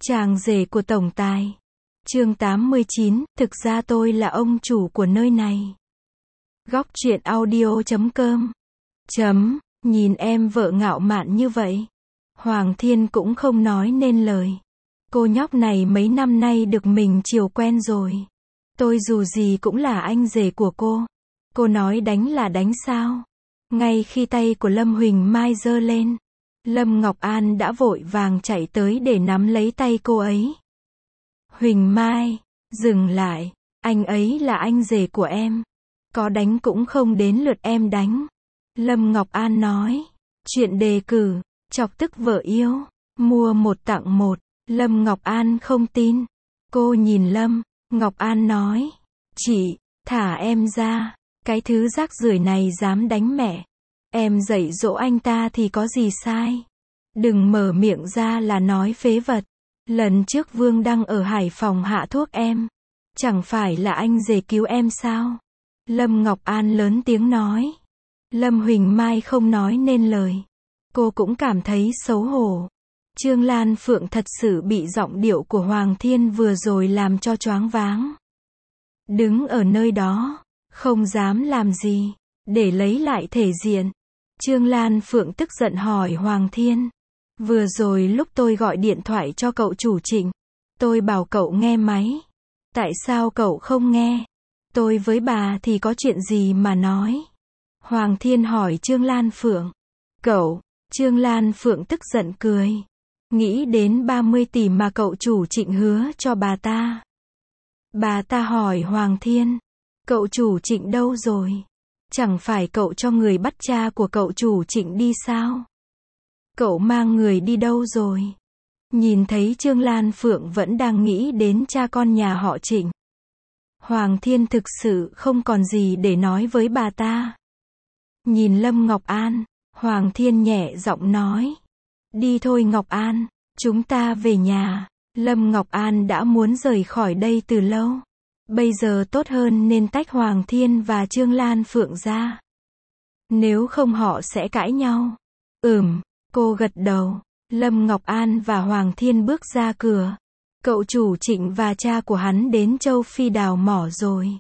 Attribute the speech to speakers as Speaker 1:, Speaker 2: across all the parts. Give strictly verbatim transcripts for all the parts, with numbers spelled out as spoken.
Speaker 1: Chàng rể của tổng tài. Chương tám mươi chín, thực ra tôi là ông chủ của nơi này. Góc truyện audio chấm com. Chấm, nhìn em vợ ngạo mạn như vậy. Hoàng Thiên cũng không nói nên lời. Cô nhóc này mấy năm nay được mình chiều quen rồi. Tôi dù gì cũng là anh rể của cô. Cô nói đánh là đánh sao? Ngay khi tay của Lâm Huỳnh Mai giơ lên, Lâm Ngọc An đã vội vàng chạy tới để nắm lấy tay cô ấy. Huỳnh Mai, dừng lại, anh ấy là anh rể của em. Có đánh cũng không đến lượt em đánh. Lâm Ngọc An nói, chuyện đề cử, chọc tức vợ yêu, mua một tặng một. Lâm Ngọc An không tin. Cô nhìn Lâm Ngọc An nói, chị, thả em ra, cái thứ rác rưởi này dám đánh mẹ. Em dạy dỗ anh ta thì có gì sai. Đừng mở miệng ra là nói phế vật. Lần trước Vương Đăng ở Hải Phòng hạ thuốc em. Chẳng phải là anh rể cứu em sao? Lâm Ngọc An lớn tiếng nói. Lâm Huỳnh Mai không nói nên lời. Cô cũng cảm thấy xấu hổ. Trương Lan Phượng thật sự bị giọng điệu của Hoàng Thiên vừa rồi làm cho choáng váng. Đứng ở nơi đó, không dám làm gì, để lấy lại thể diện. Trương Lan Phượng tức giận hỏi Hoàng Thiên. Vừa rồi lúc tôi gọi điện thoại cho cậu chủ Trịnh, tôi bảo cậu nghe máy. Tại sao cậu không nghe? Tôi với bà thì có chuyện gì mà nói? Hoàng Thiên hỏi Trương Lan Phượng. Cậu, Trương Lan Phượng tức giận cười. Nghĩ đến ba mươi tỷ mà cậu chủ Trịnh hứa cho bà ta. Bà ta hỏi Hoàng Thiên. Cậu chủ Trịnh đâu rồi? Chẳng phải cậu cho người bắt cha của cậu chủ Trịnh đi sao? Cậu mang người đi đâu rồi? Nhìn thấy Trương Lan Phượng vẫn đang nghĩ đến cha con nhà họ Trịnh. Hoàng Thiên thực sự không còn gì để nói với bà ta. Nhìn Lâm Ngọc An, Hoàng Thiên nhẹ giọng nói. Đi thôi Ngọc An, chúng ta về nhà. Lâm Ngọc An đã muốn rời khỏi đây từ lâu. Bây giờ tốt hơn nên tách Hoàng Thiên và Trương Lan Phượng ra. Nếu không họ sẽ cãi nhau. Ừm, cô gật đầu. Lâm Ngọc An và Hoàng Thiên bước ra cửa. Cậu chủ Trịnh và cha của hắn đến châu Phi đào mỏ rồi.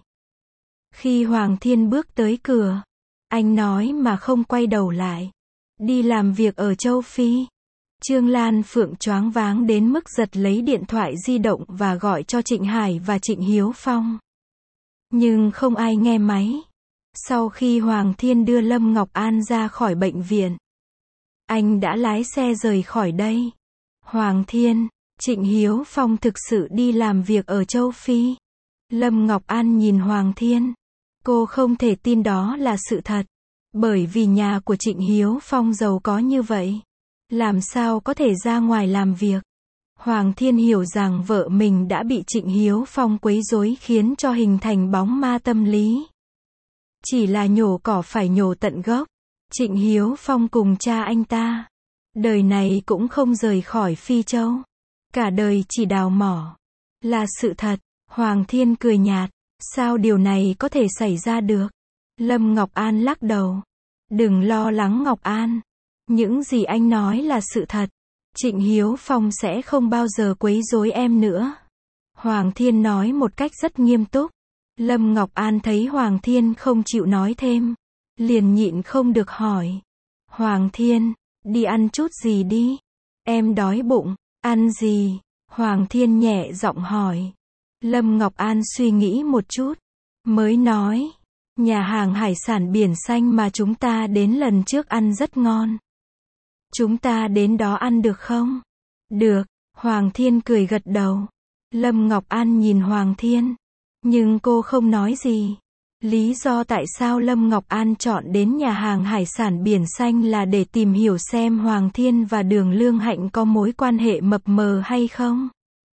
Speaker 1: Khi Hoàng Thiên bước tới cửa, anh nói mà không quay đầu lại. Đi làm việc ở châu Phi. Trương Lan Phượng choáng váng đến mức giật lấy điện thoại di động và gọi cho Trịnh Hải và Trịnh Hiếu Phong. Nhưng không ai nghe máy. Sau khi Hoàng Thiên đưa Lâm Ngọc An ra khỏi bệnh viện, anh đã lái xe rời khỏi đây. Hoàng Thiên, Trịnh Hiếu Phong thực sự đi làm việc ở châu Phi. Lâm Ngọc An nhìn Hoàng Thiên. Cô không thể tin đó là sự thật. Bởi vì nhà của Trịnh Hiếu Phong giàu có như vậy. Làm sao có thể ra ngoài làm việc? Hoàng Thiên hiểu rằng vợ mình đã bị Trịnh Hiếu Phong quấy rối khiến cho hình thành bóng ma tâm lý. Chỉ là nhổ cỏ phải nhổ tận gốc. Trịnh Hiếu Phong cùng cha anh ta, đời này cũng không rời khỏi Phi Châu. Cả đời chỉ đào mỏ. Là sự thật. Hoàng Thiên cười nhạt. Sao điều này có thể xảy ra được? Lâm Ngọc An lắc đầu. Đừng lo lắng Ngọc An. Những gì anh nói là sự thật. Trịnh Hiếu Phong sẽ không bao giờ quấy rối em nữa. Hoàng Thiên nói một cách rất nghiêm túc. Lâm Ngọc An thấy Hoàng Thiên không chịu nói thêm, liền nhịn không được hỏi. Hoàng Thiên, đi ăn chút gì đi. Em đói bụng. Ăn gì? Hoàng Thiên nhẹ giọng hỏi. Lâm Ngọc An suy nghĩ một chút, mới nói. Nhà hàng hải sản biển xanh mà chúng ta đến lần trước ăn rất ngon. Chúng ta đến đó ăn được không? Được, Hoàng Thiên cười gật đầu. Lâm Ngọc An nhìn Hoàng Thiên, nhưng cô không nói gì. Lý do tại sao Lâm Ngọc An chọn đến nhà hàng hải sản biển xanh là để tìm hiểu xem Hoàng Thiên và Đường Lương Hạnh có mối quan hệ mập mờ hay không.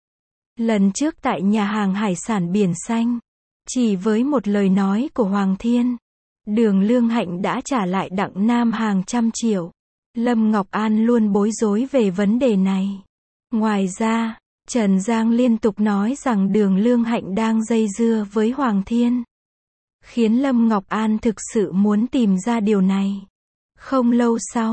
Speaker 1: Lần trước tại nhà hàng hải sản biển xanh, chỉ với một lời nói của Hoàng Thiên, Đường Lương Hạnh đã trả lại Đặng Nam hàng trăm triệu. Lâm Ngọc An luôn bối rối về vấn đề này. Ngoài ra, Trần Giang liên tục nói rằng Đường Lương Hạnh đang dây dưa với Hoàng Thiên, khiến Lâm Ngọc An thực sự muốn tìm ra điều này. Không lâu sau,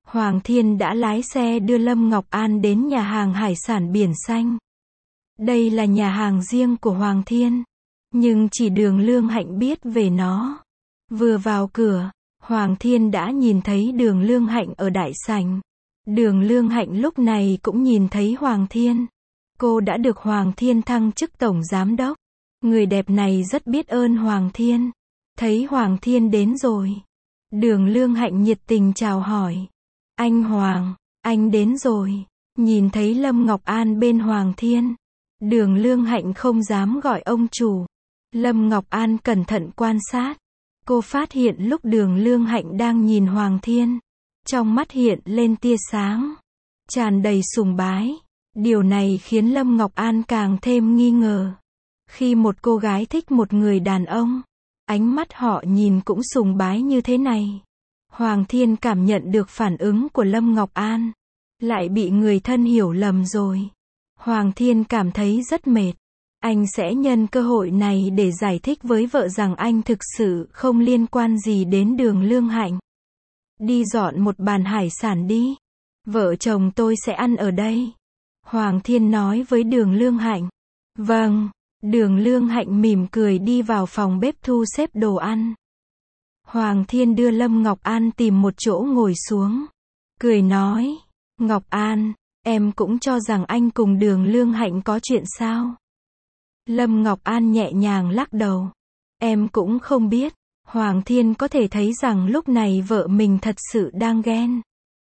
Speaker 1: Hoàng Thiên đã lái xe đưa Lâm Ngọc An đến nhà hàng hải sản Biển Xanh. Đây là nhà hàng riêng của Hoàng Thiên, nhưng chỉ Đường Lương Hạnh biết về nó. Vừa vào cửa, Hoàng Thiên đã nhìn thấy Đường Lương Hạnh ở đại sảnh. Đường Lương Hạnh lúc này cũng nhìn thấy Hoàng Thiên. Cô đã được Hoàng Thiên thăng chức tổng giám đốc. Người đẹp này rất biết ơn Hoàng Thiên. Thấy Hoàng Thiên đến rồi, Đường Lương Hạnh nhiệt tình chào hỏi. Anh Hoàng, anh đến rồi. Nhìn thấy Lâm Ngọc An bên Hoàng Thiên, Đường Lương Hạnh không dám gọi ông chủ. Lâm Ngọc An cẩn thận quan sát. Cô phát hiện lúc Đường Lương Hạnh đang nhìn Hoàng Thiên, trong mắt hiện lên tia sáng, tràn đầy sùng bái. Điều này khiến Lâm Ngọc An càng thêm nghi ngờ. Khi một cô gái thích một người đàn ông, ánh mắt họ nhìn cũng sùng bái như thế này. Hoàng Thiên cảm nhận được phản ứng của Lâm Ngọc An, lại bị người thân hiểu lầm rồi. Hoàng Thiên cảm thấy rất mệt. Anh sẽ nhân cơ hội này để giải thích với vợ rằng anh thực sự không liên quan gì đến Đường Lương Hạnh. Đi dọn một bàn hải sản đi. Vợ chồng tôi sẽ ăn ở đây. Hoàng Thiên nói với Đường Lương Hạnh. Vâng. Đường Lương Hạnh mỉm cười đi vào phòng bếp thu xếp đồ ăn. Hoàng Thiên đưa Lâm Ngọc An tìm một chỗ ngồi xuống. Cười nói. Ngọc An, em cũng cho rằng anh cùng Đường Lương Hạnh có chuyện sao? Lâm Ngọc An nhẹ nhàng lắc đầu. Em cũng không biết. Hoàng Thiên có thể thấy rằng lúc này vợ mình thật sự đang ghen.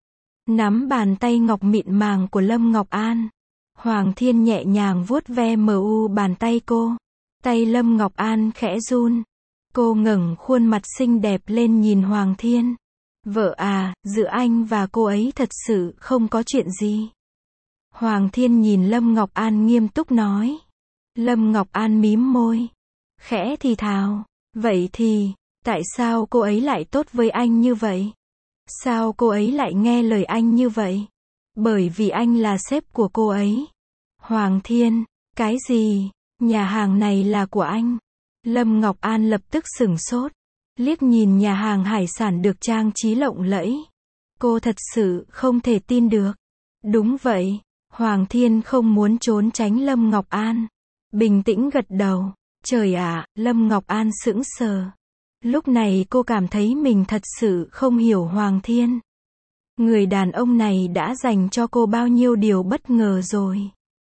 Speaker 1: Nắm bàn tay ngọc mịn màng của Lâm Ngọc An, Hoàng Thiên nhẹ nhàng vuốt ve mờ u bàn tay cô. Tay Lâm Ngọc An khẽ run. Cô ngẩng khuôn mặt xinh đẹp lên nhìn Hoàng Thiên. Vợ à, giữa anh và cô ấy thật sự không có chuyện gì. Hoàng Thiên nhìn Lâm Ngọc An nghiêm túc nói. Lâm Ngọc An mím môi, khẽ thì thào. Vậy thì, tại sao cô ấy lại tốt với anh như vậy? Sao cô ấy lại nghe lời anh như vậy? Bởi vì anh là sếp của cô ấy. Hoàng Thiên, cái gì? Nhà hàng này là của anh? Lâm Ngọc An lập tức sửng sốt, liếc nhìn nhà hàng hải sản được trang trí lộng lẫy. Cô thật sự không thể tin được. Đúng vậy, Hoàng Thiên không muốn trốn tránh Lâm Ngọc An. Bình tĩnh gật đầu. Trời ạ, Lâm Ngọc An sững sờ. Lúc này cô cảm thấy mình thật sự không hiểu Hoàng Thiên. Người đàn ông này đã dành cho cô bao nhiêu điều bất ngờ rồi.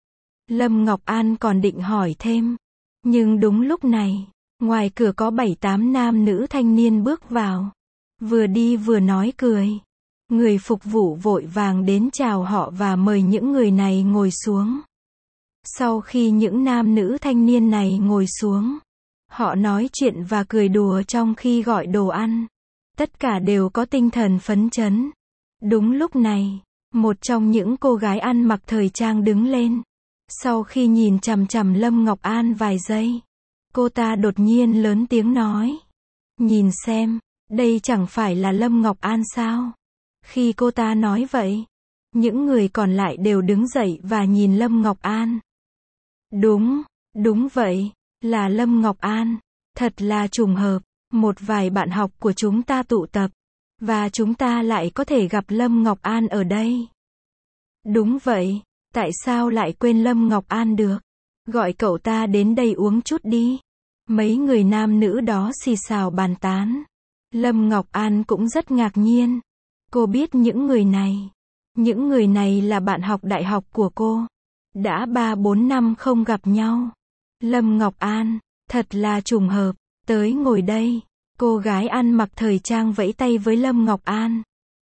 Speaker 1: Lâm Ngọc An còn định hỏi thêm. Nhưng đúng lúc này, ngoài cửa có bảy tám nam nữ thanh niên bước vào. Vừa đi vừa nói cười. Người phục vụ vội vàng đến chào họ và mời những người này ngồi xuống. Sau khi những nam nữ thanh niên này ngồi xuống, họ nói chuyện và cười đùa trong khi gọi đồ ăn. Tất cả đều có tinh thần phấn chấn. Đúng lúc này, một trong những cô gái ăn mặc thời trang đứng lên. Sau khi nhìn chằm chằm Lâm Ngọc An vài giây, cô ta đột nhiên lớn tiếng nói. Nhìn xem, đây chẳng phải là Lâm Ngọc An sao? Khi cô ta nói vậy, những người còn lại đều đứng dậy và nhìn Lâm Ngọc An. Đúng, đúng vậy, là Lâm Ngọc An. Thật là trùng hợp, một vài bạn học của chúng ta tụ tập, và chúng ta lại có thể gặp Lâm Ngọc An ở đây. Đúng vậy, tại sao lại quên Lâm Ngọc An được? Gọi cậu ta đến đây uống chút đi. Mấy người nam nữ đó xì xào bàn tán. Lâm Ngọc An cũng rất ngạc nhiên. Cô biết những người này. Những người này là bạn học đại học của cô. Đã ba bốn năm không gặp nhau. Lâm Ngọc An, thật là trùng hợp, tới ngồi đây. Cô gái ăn mặc thời trang vẫy tay với Lâm Ngọc An.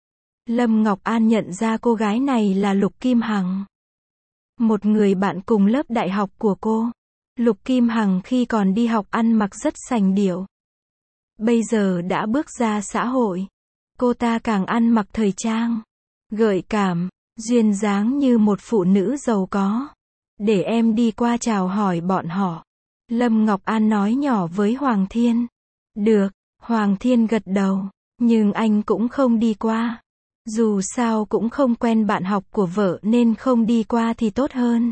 Speaker 1: Lâm Ngọc An nhận ra cô gái này là Lục Kim Hằng. Một người bạn cùng lớp đại học của cô. Lục Kim Hằng khi còn đi học ăn mặc rất sành điệu. Bây giờ đã bước ra xã hội. Cô ta càng ăn mặc thời trang, gợi cảm, duyên dáng như một phụ nữ giàu có. Để em đi qua chào hỏi bọn họ. Lâm Ngọc An nói nhỏ với Hoàng Thiên. Được, Hoàng Thiên gật đầu. Nhưng anh cũng không đi qua. Dù sao cũng không quen bạn học của vợ nên không đi qua thì tốt hơn.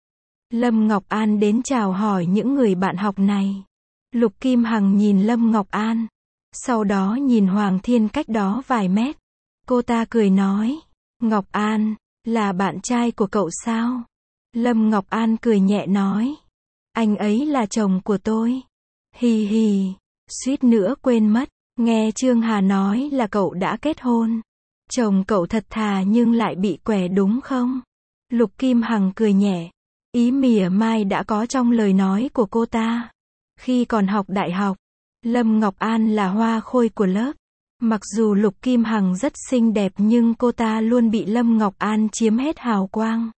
Speaker 1: Lâm Ngọc An đến chào hỏi những người bạn học này. Lục Kim Hằng nhìn Lâm Ngọc An. Sau đó nhìn Hoàng Thiên cách đó vài mét. Cô ta cười nói, Ngọc An, là bạn trai của cậu sao? Lâm Ngọc An cười nhẹ nói, anh ấy là chồng của tôi. Hì hì, suýt nữa quên mất, nghe Trương Hà nói là cậu đã kết hôn. Chồng cậu thật thà nhưng lại bị què đúng không? Lục Kim Hằng cười nhẹ, ý mỉa mai đã có trong lời nói của cô ta. Khi còn học đại học, Lâm Ngọc An là hoa khôi của lớp. Mặc dù Lục Kim Hằng rất xinh đẹp nhưng cô ta luôn bị Lâm Ngọc An chiếm hết hào quang.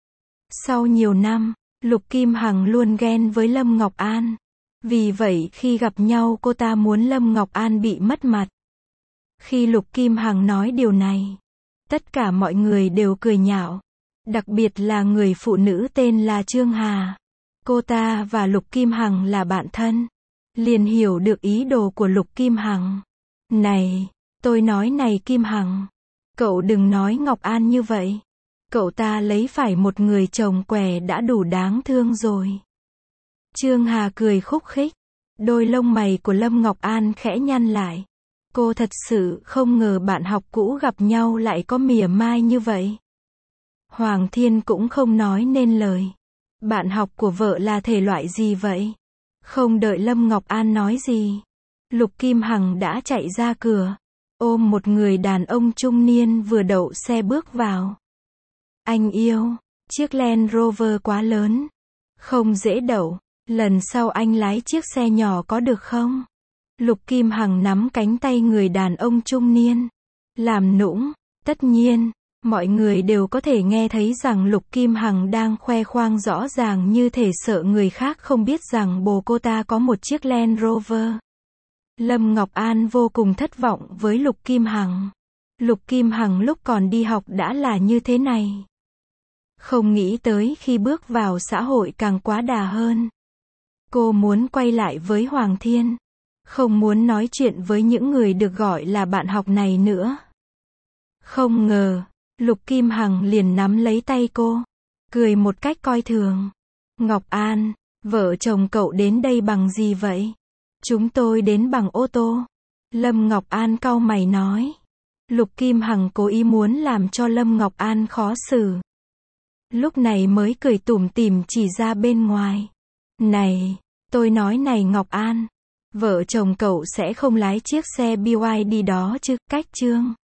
Speaker 1: Sau nhiều năm, Lục Kim Hằng luôn ghen với Lâm Ngọc An. Vì vậy khi gặp nhau cô ta muốn Lâm Ngọc An bị mất mặt. Khi Lục Kim Hằng nói điều này, tất cả mọi người đều cười nhạo. Đặc biệt là người phụ nữ tên là Trương Hà. Cô ta và Lục Kim Hằng là bạn thân. Liền hiểu được ý đồ của Lục Kim Hằng. Này, tôi nói này Kim Hằng, cậu đừng nói Ngọc An như vậy. Cậu ta lấy phải một người chồng què đã đủ đáng thương rồi. Trương Hà cười khúc khích. Đôi lông mày của Lâm Ngọc An khẽ nhăn lại. Cô thật sự không ngờ bạn học cũ gặp nhau lại có mỉa mai như vậy. Hoàng Thiên cũng không nói nên lời. Bạn học của vợ là thể loại gì vậy? Không đợi Lâm Ngọc An nói gì, Lục Kim Hằng đã chạy ra cửa, ôm một người đàn ông trung niên vừa đậu xe bước vào. Anh yêu, chiếc Land Rover quá lớn, không dễ đậu, lần sau anh lái chiếc xe nhỏ có được không? Lục Kim Hằng nắm cánh tay người đàn ông trung niên, làm nũng. Tất nhiên, mọi người đều có thể nghe thấy rằng Lục Kim Hằng đang khoe khoang rõ ràng như thể sợ người khác không biết rằng bồ cô ta có một chiếc Land Rover. Lâm Ngọc An vô cùng thất vọng với Lục Kim Hằng. Lục Kim Hằng lúc còn đi học đã là như thế này. Không nghĩ tới khi bước vào xã hội càng quá đà hơn. Cô muốn quay lại với Hoàng Thiên. Không muốn nói chuyện với những người được gọi là bạn học này nữa. Không ngờ, Lục Kim Hằng liền nắm lấy tay cô, cười một cách coi thường. Ngọc An, vợ chồng cậu đến đây bằng gì vậy? Chúng tôi đến bằng ô tô. Lâm Ngọc An cau mày nói. Lục Kim Hằng cố ý muốn làm cho Lâm Ngọc An khó xử. Lúc này mới cười tủm tỉm chỉ ra bên ngoài. Này, tôi nói này Ngọc An, vợ chồng cậu sẽ không lái chiếc xe bê i đê đó chứ, cách Trương